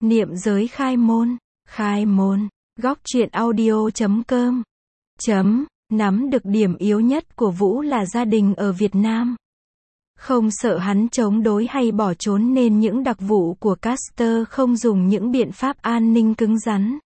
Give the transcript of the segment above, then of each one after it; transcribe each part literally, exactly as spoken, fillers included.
Niệm giới khai môn, khai môn, góc truyện audio chấm com. Chấm, nắm được điểm yếu nhất của Vũ là gia đình ở Việt Nam. Không sợ hắn chống đối hay bỏ trốn nên những đặc vụ của Caster không dùng những biện pháp an ninh cứng rắn.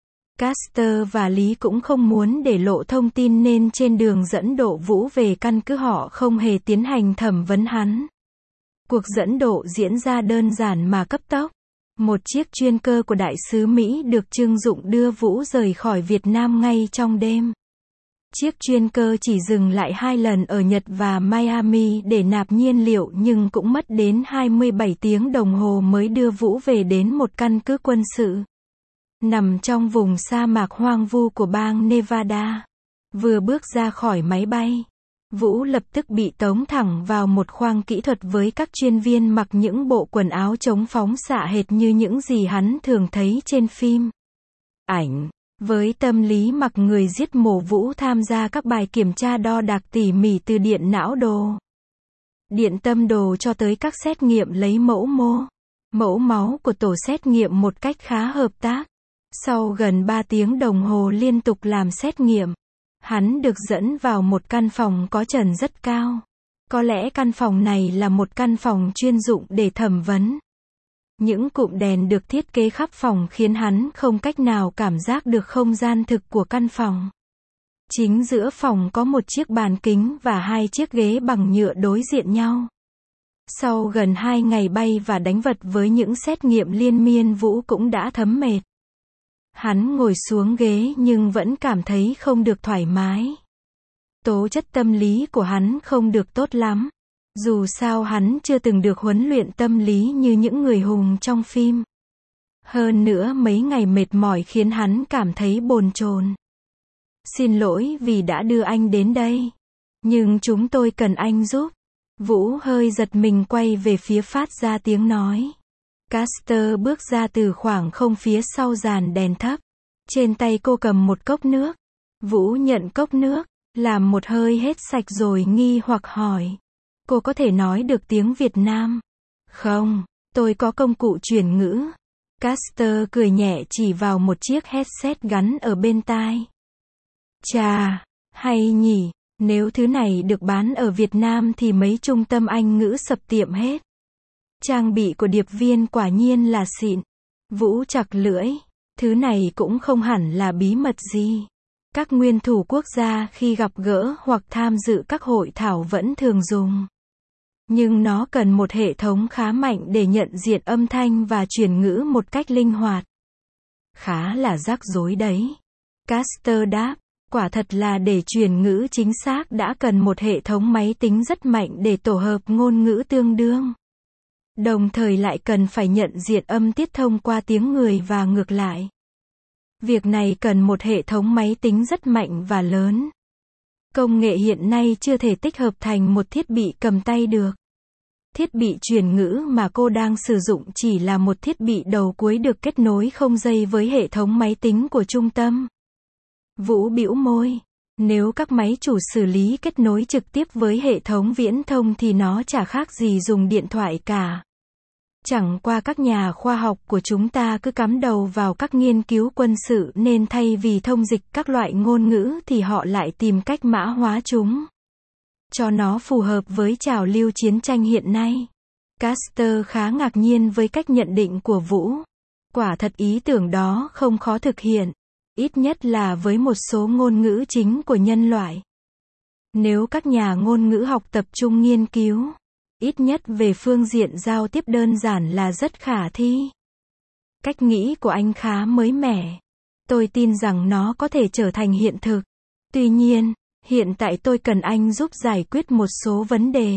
Caster và Lý cũng không muốn để lộ thông tin nên trên đường dẫn độ Vũ về căn cứ họ không hề tiến hành thẩm vấn hắn. Cuộc dẫn độ diễn ra đơn giản mà cấp tốc. Một chiếc chuyên cơ của đại sứ Mỹ được trưng dụng đưa Vũ rời khỏi Việt Nam ngay trong đêm. Chiếc chuyên cơ chỉ dừng lại hai lần ở Nhật và Miami để nạp nhiên liệu nhưng cũng mất đến hai mươi bảy tiếng đồng hồ mới đưa Vũ về đến một căn cứ quân sự. Nằm trong vùng sa mạc hoang vu của bang Nevada. Vừa bước ra khỏi máy bay, Vũ lập tức bị tống thẳng vào một khoang kỹ thuật với các chuyên viên mặc những bộ quần áo chống phóng xạ hệt như những gì hắn thường thấy trên phim ảnh. Với tâm lý mặc người giết mổ, Vũ tham gia các bài kiểm tra đo đạc tỉ mỉ từ điện não đồ, điện tâm đồ cho tới các xét nghiệm lấy mẫu mô, mẫu máu của tổ xét nghiệm một cách khá hợp tác. Sau gần ba tiếng đồng hồ liên tục làm xét nghiệm, hắn được dẫn vào một căn phòng có trần rất cao. Có lẽ căn phòng này là một căn phòng chuyên dụng để thẩm vấn. Những cụm đèn được thiết kế khắp phòng khiến hắn không cách nào cảm giác được không gian thực của căn phòng. Chính giữa phòng có một chiếc bàn kính và hai chiếc ghế bằng nhựa đối diện nhau. Sau gần hai ngày bay và đánh vật với những xét nghiệm liên miên, Vũ cũng đã thấm mệt. Hắn ngồi xuống ghế nhưng vẫn cảm thấy không được thoải mái. Tố chất tâm lý của hắn không được tốt lắm. Dù sao hắn chưa từng được huấn luyện tâm lý như những người hùng trong phim. Hơn nữa mấy ngày mệt mỏi khiến hắn cảm thấy bồn chồn. Xin lỗi vì đã đưa anh đến đây. Nhưng chúng tôi cần anh giúp. Vũ hơi giật mình quay về phía phát ra tiếng nói. Caster bước ra từ khoảng không phía sau dàn đèn thấp. Trên tay cô cầm một cốc nước. Vũ nhận cốc nước, làm một hơi hết sạch rồi nghi hoặc hỏi. Cô có thể nói được tiếng Việt Nam? Không, tôi có công cụ chuyển ngữ. Caster cười nhẹ chỉ vào một chiếc headset gắn ở bên tai. Chà, hay nhỉ, nếu thứ này được bán ở Việt Nam thì mấy trung tâm Anh ngữ sập tiệm hết. Trang bị của điệp viên quả nhiên là xịn. Vũ chặt lưỡi, thứ này cũng không hẳn là bí mật gì. Các nguyên thủ quốc gia khi gặp gỡ hoặc tham dự các hội thảo vẫn thường dùng. Nhưng nó cần một hệ thống khá mạnh để nhận diện âm thanh và chuyển ngữ một cách linh hoạt. Khá là rắc rối đấy. Caster đáp, quả thật là để chuyển ngữ chính xác đã cần một hệ thống máy tính rất mạnh để tổ hợp ngôn ngữ tương đương. Đồng thời lại cần phải nhận diện âm tiết thông qua tiếng người và ngược lại. Việc này cần một hệ thống máy tính rất mạnh và lớn. Công nghệ hiện nay chưa thể tích hợp thành một thiết bị cầm tay được. Thiết bị chuyển ngữ mà cô đang sử dụng chỉ là một thiết bị đầu cuối được kết nối không dây với hệ thống máy tính của trung tâm. Vũ bĩu môi. Nếu các máy chủ xử lý kết nối trực tiếp với hệ thống viễn thông thì nó chả khác gì dùng điện thoại cả. Chẳng qua các nhà khoa học của chúng ta cứ cắm đầu vào các nghiên cứu quân sự nên thay vì thông dịch các loại ngôn ngữ thì họ lại tìm cách mã hóa chúng, cho nó phù hợp với trào lưu chiến tranh hiện nay. Caster khá ngạc nhiên với cách nhận định của Vũ. Quả thật ý tưởng đó không khó thực hiện. Ít nhất là với một số ngôn ngữ chính của nhân loại. Nếu các nhà ngôn ngữ học tập trung nghiên cứu, ít nhất về phương diện giao tiếp đơn giản là rất khả thi. Cách nghĩ của anh khá mới mẻ. Tôi tin rằng nó có thể trở thành hiện thực. Tuy nhiên, hiện tại tôi cần anh giúp giải quyết một số vấn đề.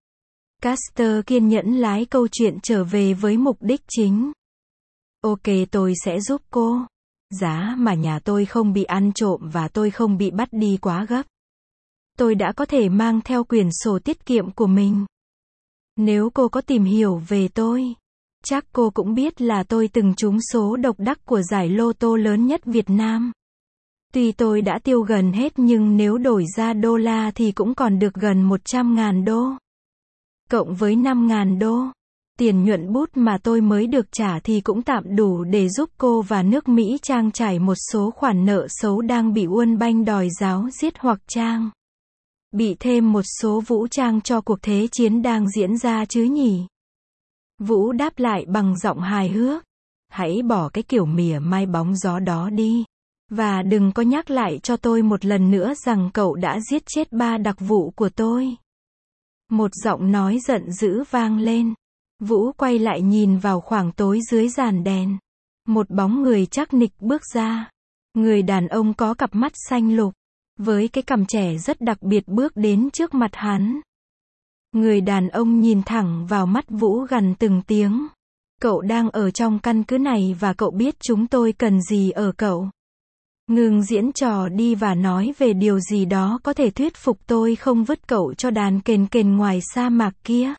Caster kiên nhẫn lái câu chuyện trở về với mục đích chính. Ok, tôi sẽ giúp cô. Giá mà nhà tôi không bị ăn trộm và tôi không bị bắt đi quá gấp. Tôi đã có thể mang theo quyển sổ tiết kiệm của mình. Nếu cô có tìm hiểu về tôi, chắc cô cũng biết là tôi từng trúng số độc đắc của giải lô tô lớn nhất Việt Nam. Tuy tôi đã tiêu gần hết nhưng nếu đổi ra đô la thì cũng còn được gần một trăm ngàn đô. Cộng với năm ngàn đô. Tiền nhuận bút mà tôi mới được trả thì cũng tạm đủ để giúp cô và nước Mỹ trang trải một số khoản nợ xấu đang bị World Bank đòi ráo riết hoặc trang bị thêm một số vũ trang cho cuộc thế chiến đang diễn ra chứ nhỉ? Vũ đáp lại bằng giọng hài hước. Hãy bỏ cái kiểu mỉa mai bóng gió đó đi. Và đừng có nhắc lại cho tôi một lần nữa rằng cậu đã giết chết ba đặc vụ của tôi. Một giọng nói giận dữ vang lên. Vũ quay lại nhìn vào khoảng tối dưới dàn đèn. Một bóng người chắc nịch bước ra. Người đàn ông có cặp mắt xanh lục, với cái cằm trẻ rất đặc biệt bước đến trước mặt hắn. Người đàn ông nhìn thẳng vào mắt Vũ gằn từng tiếng. Cậu đang ở trong căn cứ này và cậu biết chúng tôi cần gì ở cậu. Ngừng diễn trò đi và nói về điều gì đó có thể thuyết phục tôi không vứt cậu cho đàn kền kền ngoài sa mạc kia.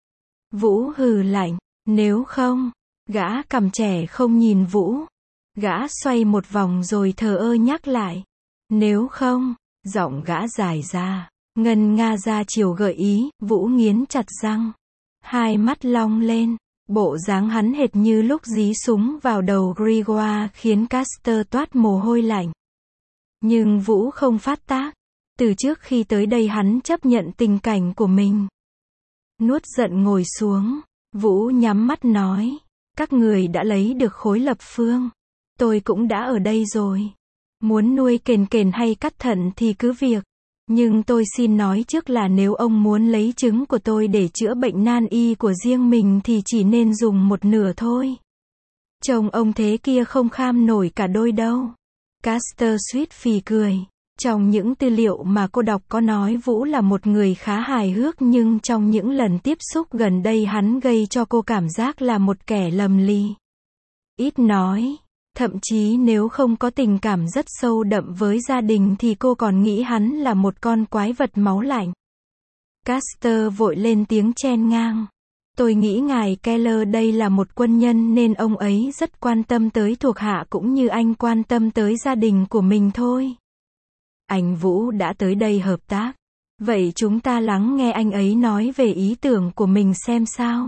Vũ hừ lạnh. Nếu không, gã cằm trẻ không nhìn Vũ. Gã xoay một vòng rồi thờ ơ nhắc lại. Nếu không, giọng gã dài ra, ngân nga ra chiều gợi ý. Vũ nghiến chặt răng. Hai mắt long lên. Bộ dáng hắn hệt như lúc dí súng vào đầu Grégoire khiến Caster toát mồ hôi lạnh. Nhưng Vũ không phát tác. Từ trước khi tới đây hắn chấp nhận tình cảnh của mình. Nuốt giận ngồi xuống. Vũ nhắm mắt nói. Các người đã lấy được khối lập phương. Tôi cũng đã ở đây rồi. Muốn nuôi kền kền hay cắt thận thì cứ việc. Nhưng tôi xin nói trước là nếu ông muốn lấy trứng của tôi để chữa bệnh nan y của riêng mình thì chỉ nên dùng một nửa thôi. Chồng ông thế kia không kham nổi cả đôi đâu. Caster suýt phì cười. Trong những tư liệu mà cô đọc có nói Vũ là một người khá hài hước, nhưng trong những lần tiếp xúc gần đây hắn gây cho cô cảm giác là một kẻ lầm lì. Ít nói. Thậm chí nếu không có tình cảm rất sâu đậm với gia đình thì cô còn nghĩ hắn là một con quái vật máu lạnh. Caster vội lên tiếng chen ngang. Tôi nghĩ ngài Keller đây là một quân nhân nên ông ấy rất quan tâm tới thuộc hạ cũng như anh quan tâm tới gia đình của mình thôi. Anh Vũ đã tới đây hợp tác. Vậy chúng ta lắng nghe anh ấy nói về ý tưởng của mình xem sao.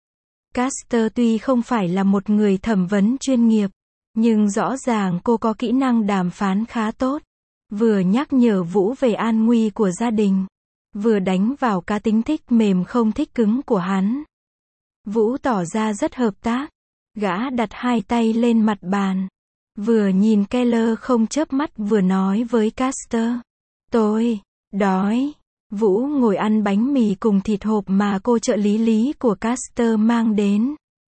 Caster tuy không phải là một người thẩm vấn chuyên nghiệp, nhưng rõ ràng cô có kỹ năng đàm phán khá tốt. Vừa nhắc nhở Vũ về an nguy của gia đình, vừa đánh vào cá tính thích mềm không thích cứng của hắn. Vũ tỏ ra rất hợp tác. Gã đặt hai tay lên mặt bàn. Vừa nhìn Keller không chớp mắt vừa nói với Caster. Tôi đói. Vũ ngồi ăn bánh mì cùng thịt hộp mà cô trợ lý lý của Caster mang đến.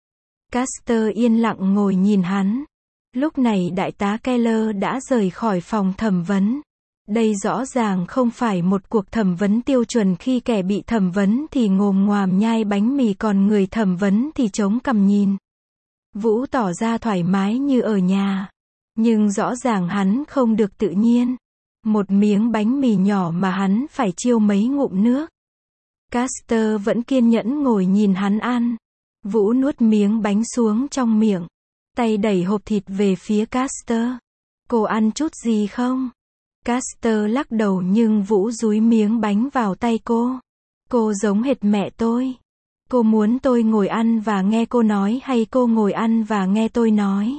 Caster yên lặng ngồi nhìn hắn. Lúc này đại tá Keller đã rời khỏi phòng thẩm vấn. Đây rõ ràng không phải một cuộc thẩm vấn tiêu chuẩn, khi kẻ bị thẩm vấn thì ngồm ngoàm nhai bánh mì còn người thẩm vấn thì chống cằm nhìn. Vũ tỏ ra thoải mái như ở nhà. Nhưng rõ ràng hắn không được tự nhiên. Một miếng bánh mì nhỏ mà hắn phải chiêu mấy ngụm nước. Caster vẫn kiên nhẫn ngồi nhìn hắn ăn. Vũ nuốt miếng bánh xuống trong miệng. Tay đẩy hộp thịt về phía Caster. Cô ăn chút gì không? Caster lắc đầu nhưng Vũ dúi miếng bánh vào tay cô. Cô giống hệt mẹ tôi. Cô muốn tôi ngồi ăn và nghe cô nói hay cô ngồi ăn và nghe tôi nói?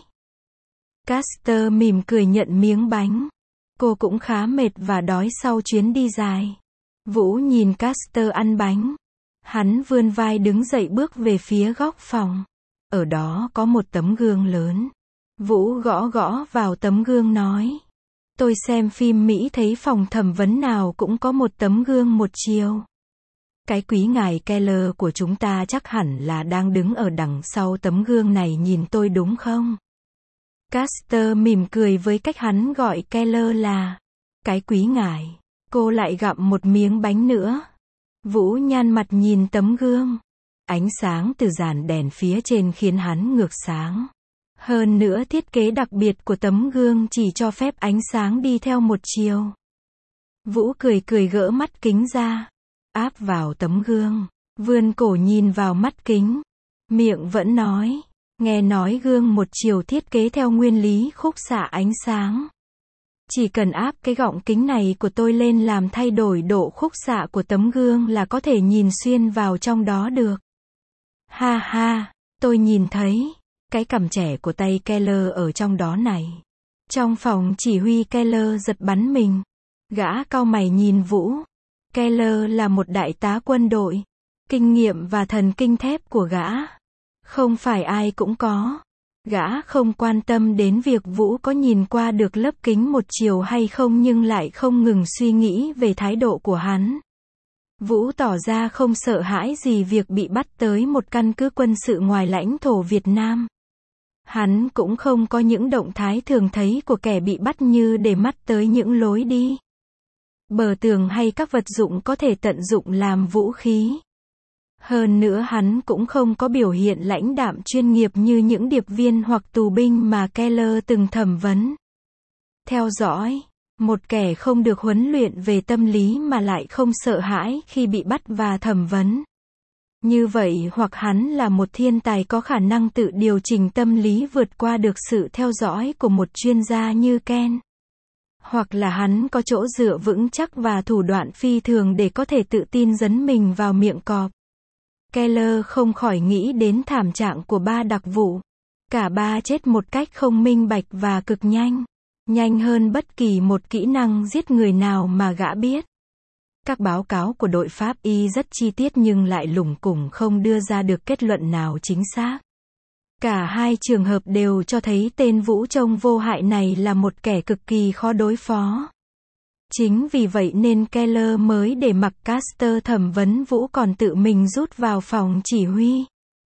Caster mỉm cười nhận miếng bánh. Cô cũng khá mệt và đói sau chuyến đi dài. Vũ nhìn Caster ăn bánh. Hắn vươn vai đứng dậy bước về phía góc phòng. Ở đó có một tấm gương lớn. Vũ gõ gõ vào tấm gương nói. Tôi xem phim Mỹ thấy phòng thẩm vấn nào cũng có một tấm gương một chiều. Cái quý ngài Keller của chúng ta chắc hẳn là đang đứng ở đằng sau tấm gương này nhìn tôi đúng không? Caster mỉm cười với cách hắn gọi Keller là cái quý ngài. Cô lại gặm một miếng bánh nữa. Vũ nhăn mặt nhìn tấm gương. Ánh sáng từ dàn đèn phía trên khiến hắn ngược sáng. Hơn nữa thiết kế đặc biệt của tấm gương chỉ cho phép ánh sáng đi theo một chiều. Vũ cười cười gỡ mắt kính ra. Áp vào tấm gương. Vươn cổ nhìn vào mắt kính. Miệng vẫn nói. Nghe nói gương một chiều thiết kế theo nguyên lý khúc xạ ánh sáng. Chỉ cần áp cái gọng kính này của tôi lên làm thay đổi độ khúc xạ của tấm gương là có thể nhìn xuyên vào trong đó được. Ha ha, tôi nhìn thấy cái cằm trẻ của tay Keller ở trong đó này. Trong phòng chỉ huy Keller giật bắn mình. Gã cau mày nhìn Vũ. Keller là một đại tá quân đội. Kinh nghiệm và thần kinh thép của gã không phải ai cũng có. Gã không quan tâm đến việc Vũ có nhìn qua được lớp kính một chiều hay không, nhưng lại không ngừng suy nghĩ về thái độ của hắn. Vũ tỏ ra không sợ hãi gì việc bị bắt tới một căn cứ quân sự ngoài lãnh thổ Việt Nam. Hắn cũng không có những động thái thường thấy của kẻ bị bắt như để mắt tới những lối đi, bờ tường hay các vật dụng có thể tận dụng làm vũ khí. Hơn nữa hắn cũng không có biểu hiện lãnh đạm chuyên nghiệp như những điệp viên hoặc tù binh mà Keller từng thẩm vấn. Theo dõi, một kẻ không được huấn luyện về tâm lý mà lại không sợ hãi khi bị bắt và thẩm vấn. Như vậy hoặc hắn là một thiên tài có khả năng tự điều chỉnh tâm lý vượt qua được sự theo dõi của một chuyên gia như Ken. Hoặc là hắn có chỗ dựa vững chắc và thủ đoạn phi thường để có thể tự tin dấn mình vào miệng cọp. Keller không khỏi nghĩ đến thảm trạng của ba đặc vụ. Cả ba chết một cách không minh bạch và cực nhanh. Nhanh hơn bất kỳ một kỹ năng giết người nào mà gã biết. Các báo cáo của đội pháp y rất chi tiết nhưng lại lủng củng không đưa ra được kết luận nào chính xác. Cả hai trường hợp đều cho thấy tên Vũ trông vô hại này là một kẻ cực kỳ khó đối phó. Chính vì vậy nên Keller mới để mặc Custer thẩm vấn Vũ còn tự mình rút vào phòng chỉ huy.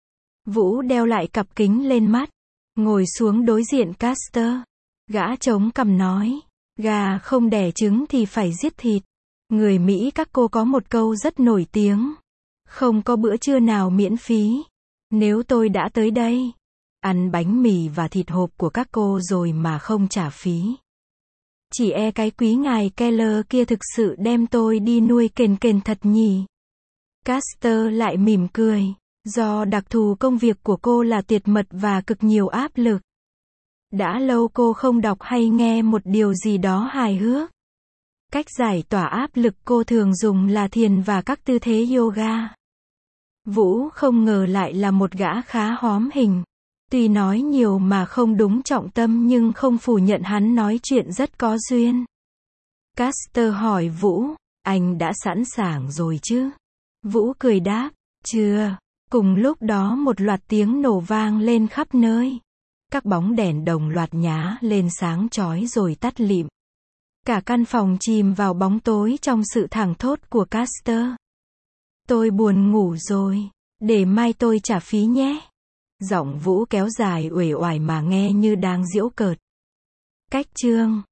Vũ đeo lại cặp kính lên mắt, ngồi xuống đối diện Custer. Gã chống cằm nói, gà không đẻ trứng thì phải giết thịt. Người Mỹ các cô có một câu rất nổi tiếng. Không có bữa trưa nào miễn phí. Nếu tôi đã tới đây, ăn bánh mì và thịt hộp của các cô rồi mà không trả phí. Chỉ e cái quý ngài Keller kia thực sự đem tôi đi nuôi kền kền thật nhỉ. Custer lại mỉm cười. Do đặc thù công việc của cô là tuyệt mật và cực nhiều áp lực. Đã lâu cô không đọc hay nghe một điều gì đó hài hước. Cách giải tỏa áp lực cô thường dùng là thiền và các tư thế yoga. Vũ không ngờ lại là một gã khá hóm hình. Tuy nói nhiều mà không đúng trọng tâm nhưng không phủ nhận hắn nói chuyện rất có duyên. Custer hỏi Vũ, anh đã sẵn sàng rồi chứ? Vũ cười đáp, chưa. Cùng lúc đó một loạt tiếng nổ vang lên khắp nơi. Các bóng đèn đồng loạt nhá lên sáng chói rồi tắt lịm. Cả căn phòng chìm vào bóng tối trong sự thảng thốt của Custer. Tôi buồn ngủ rồi, để mai tôi trả phí nhé. Giọng Vũ kéo dài uể oải mà nghe như đang giễu cợt. Cách chương